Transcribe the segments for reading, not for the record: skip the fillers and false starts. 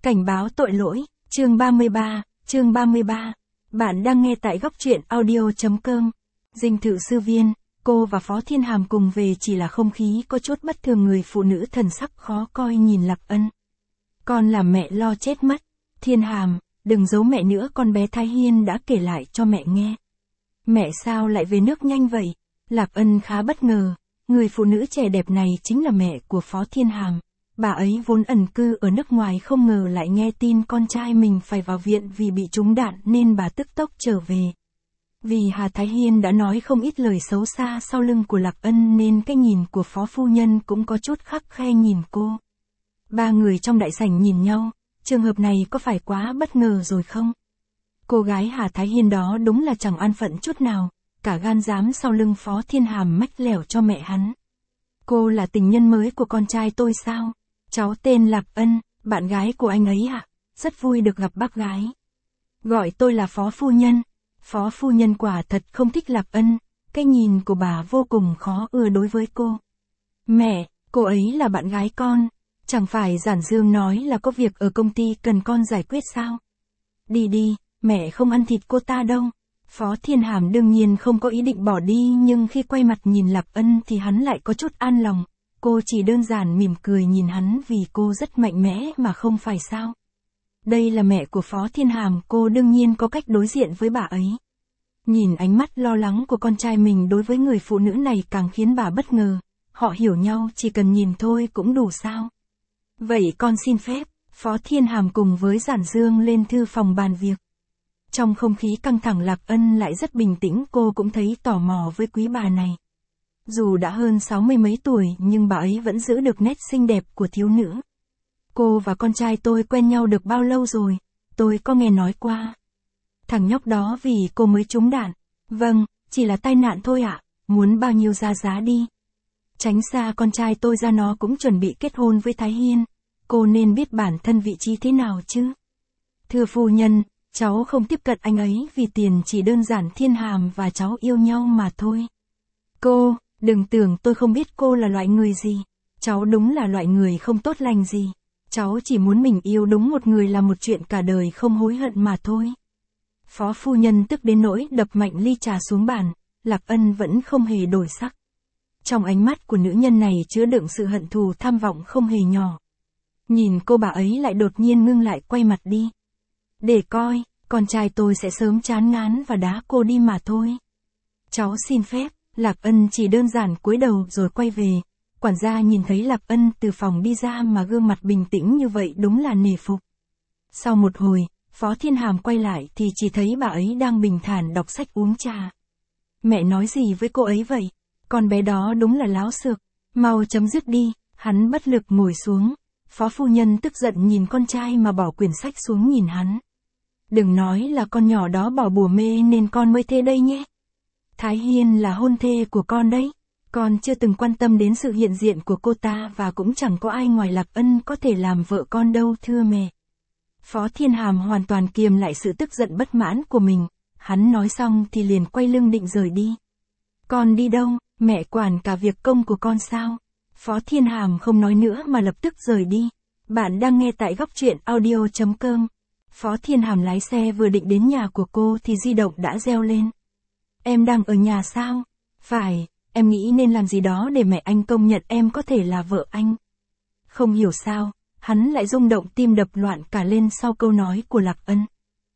Cảnh báo tội lỗi, chương 33. Bạn đang nghe tại góc truyện audio.com. Dinh thự sư viên, cô và Phó Thiên Hàm cùng về chỉ là không khí có chút bất thường, người phụ nữ thần sắc khó coi nhìn Lạc Ân. Con làm mẹ lo chết mất. Thiên Hàm, đừng giấu mẹ nữa, con bé Thái Hiên đã kể lại cho mẹ nghe. Mẹ sao lại về nước nhanh vậy? Lạc Ân khá bất ngờ, người phụ nữ trẻ đẹp này chính là mẹ của Phó Thiên Hàm. Bà ấy vốn ẩn cư ở nước ngoài, không ngờ lại nghe tin con trai mình phải vào viện vì bị trúng đạn nên bà tức tốc trở về. Vì Hà Thái Hiên đã nói không ít lời xấu xa sau lưng của Lạc Ân nên cái nhìn của Phó Phu Nhân cũng có chút khắt khe nhìn cô. Ba người trong đại sảnh nhìn nhau, trường hợp này có phải quá bất ngờ rồi không? Cô gái Hà Thái Hiên đó đúng là chẳng an phận chút nào, cả gan dám sau lưng Phó Thiên Hàm mách lẻo cho mẹ hắn. Cô là tình nhân mới của con trai tôi sao? Cháu tên Lạc Ân, bạn gái của anh ấy ạ. Rất vui được gặp bác gái. Gọi tôi là Phó Phu Nhân. Phó Phu Nhân quả thật không thích Lạc Ân, cái nhìn của bà vô cùng khó ưa đối với cô. Mẹ, cô ấy là bạn gái con. Chẳng phải Giản Dương nói là có việc ở công ty cần con giải quyết sao? Đi đi, mẹ không ăn thịt cô ta đâu. Phó Thiên Hàm đương nhiên không có ý định bỏ đi, nhưng khi quay mặt nhìn Lạc Ân thì hắn lại có chút an lòng. Cô chỉ đơn giản mỉm cười nhìn hắn vì cô rất mạnh mẽ mà không phải sao. Đây là mẹ của Phó Thiên Hàm, cô đương nhiên có cách đối diện với bà ấy. Nhìn ánh mắt lo lắng của con trai mình đối với người phụ nữ này càng khiến bà bất ngờ. Họ hiểu nhau chỉ cần nhìn thôi cũng đủ sao? Vậy con xin phép. Phó Thiên Hàm cùng với Giản Dương lên thư phòng bàn việc. Trong không khí căng thẳng, Lạc Ân lại rất bình tĩnh, cô cũng thấy tò mò với quý bà này. Dù đã hơn 60 mấy tuổi nhưng bà ấy vẫn giữ được nét xinh đẹp của thiếu nữ. Cô và con trai tôi quen nhau được bao lâu rồi? Tôi có nghe nói qua. Thằng nhóc đó vì cô mới trúng đạn. Vâng, chỉ là tai nạn thôi ạ. Muốn bao nhiêu ra giá đi. Tránh xa con trai tôi ra, nó cũng chuẩn bị kết hôn với Thái Hiên. Cô nên biết bản thân vị trí thế nào chứ. Thưa phu nhân, cháu không tiếp cận anh ấy vì tiền, chỉ đơn giản Thiên Hàm và cháu yêu nhau mà thôi. Cô, đừng tưởng tôi không biết cô là loại người gì. Cháu đúng là loại người không tốt lành gì. Cháu chỉ muốn mình yêu đúng một người là một chuyện cả đời không hối hận mà thôi. Phó Phu Nhân tức đến nỗi đập mạnh ly trà xuống bàn. Lạc Ân vẫn không hề đổi sắc. Trong ánh mắt của nữ nhân này chứa đựng sự hận thù tham vọng không hề nhỏ. Nhìn cô, bà ấy lại đột nhiên ngưng lại, quay mặt đi. Để coi, con trai tôi sẽ sớm chán ngán và đá cô đi mà thôi. Cháu xin phép. Lạc Ân chỉ đơn giản cúi đầu rồi quay về. Quản gia nhìn thấy Lạc Ân từ phòng đi ra mà gương mặt bình tĩnh như vậy đúng là nể phục. Sau một hồi, Phó Thiên Hàm quay lại thì chỉ thấy bà ấy đang bình thản đọc sách uống trà. Mẹ nói gì với cô ấy vậy? Con bé đó đúng là láo xược. Mau chấm dứt đi. Hắn bất lực ngồi xuống. Phó Phu Nhân tức giận nhìn con trai mà bỏ quyển sách xuống nhìn hắn. Đừng nói là con nhỏ đó bỏ bùa mê nên con mới thế đây nhé. Thái Hiên là hôn thê của con đấy. Con chưa từng quan tâm đến sự hiện diện của cô ta và cũng chẳng có ai ngoài Lạc Ân có thể làm vợ con đâu thưa mẹ. Phó Thiên Hàm hoàn toàn kiềm lại sự tức giận bất mãn của mình. Hắn nói xong thì liền quay lưng định rời đi. Con đi đâu? Mẹ quản cả việc công của con sao? Phó Thiên Hàm không nói nữa mà lập tức rời đi. Bạn đang nghe tại góc truyện audio.com. Phó Thiên Hàm lái xe vừa định đến nhà của cô thì di động đã reo lên. Em đang ở nhà sao? Phải, em nghĩ nên làm gì đó để mẹ anh công nhận em có thể là vợ anh. Không hiểu sao, hắn lại rung động, tim đập loạn cả lên sau câu nói của Lạc Ân.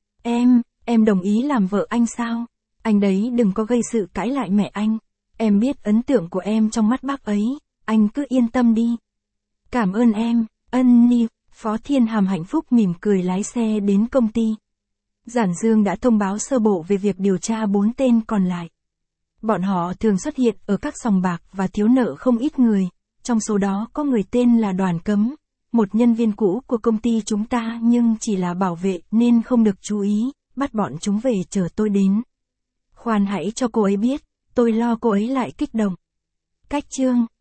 Em đồng ý làm vợ anh sao? Anh đấy đừng có gây sự cãi lại mẹ anh. Em biết ấn tượng của em trong mắt bác ấy, anh cứ yên tâm đi. Cảm ơn em, Ân Nhi. Phó Thiên Hàm hạnh phúc mỉm cười lái xe đến công ty. Giản Dương đã thông báo sơ bộ về việc điều tra 4 tên còn lại. Bọn họ thường xuất hiện ở các sòng bạc và thiếu nợ không ít người, trong số đó có người tên là Đoàn Cấm, một nhân viên cũ của công ty chúng ta nhưng chỉ là bảo vệ nên không được chú ý, bắt bọn chúng về chờ tôi đến. Khoan hãy cho cô ấy biết, tôi lo cô ấy lại kích động. Cách chương